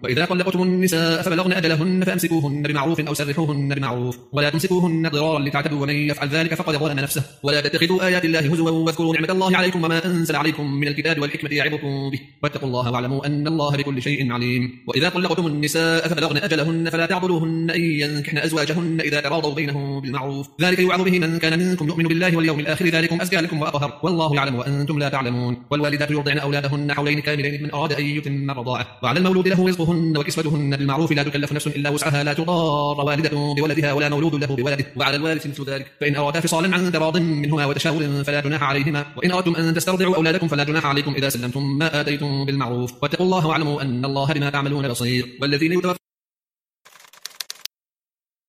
وإذا طلقتم النساء فبلغن أجلهن فأمسكوهن بمعروف أو سرحوهن بمعروف ولا تمسكوهن ضرارا لتعتدوا ومن يفعل ذلك فقد ظلم نفسه ولا تتخذوا آيات الله هزوا واذكروا نعمة الله عليكم وما أنزل عليكم من الكتاب والحكمة يعظكم به واتقوا الله واعلموا أن الله بكل شيء عليم. وإذا طلقتم النساء فبلغن أجلهن فلا تعضلوهن أن ينكحن أزواجهن إذا تراضوا بينهم بالمعروف ذلك يوعظ به من كان منكم يؤمن بالله واليوم الآخر ذلكم أزكى لكم وأطهر والله يعلم وأنتم لا تعلمون. والوالدات يرضعن أولادهن حولين كاملين من أراد أن يتم الرضاعة وعلى المولود له رزقهن وكسوتهن بالمعروف لا تكلف نفس إلا وسعها لا تضار والدة بولدها ولا مولود له بولده وعلى الوارث مثل ذلك فإن أرادا فصالا عن تراض منهما وتشاور فلا جناح عليهما وإن أردتم أن تسترضعوا أولادكم فلا جناح عليكم إذا سلمتم ما آتيتم بالمعروف واتقوا الله واعلموا أن الله بما تعملون بصير. والذين